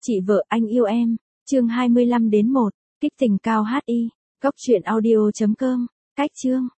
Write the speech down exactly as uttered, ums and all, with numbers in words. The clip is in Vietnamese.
Chị vợ anh yêu em, chương hai mươi lăm đến một, kích tình cao hát i, góc truyện audio chấm com, cách chương.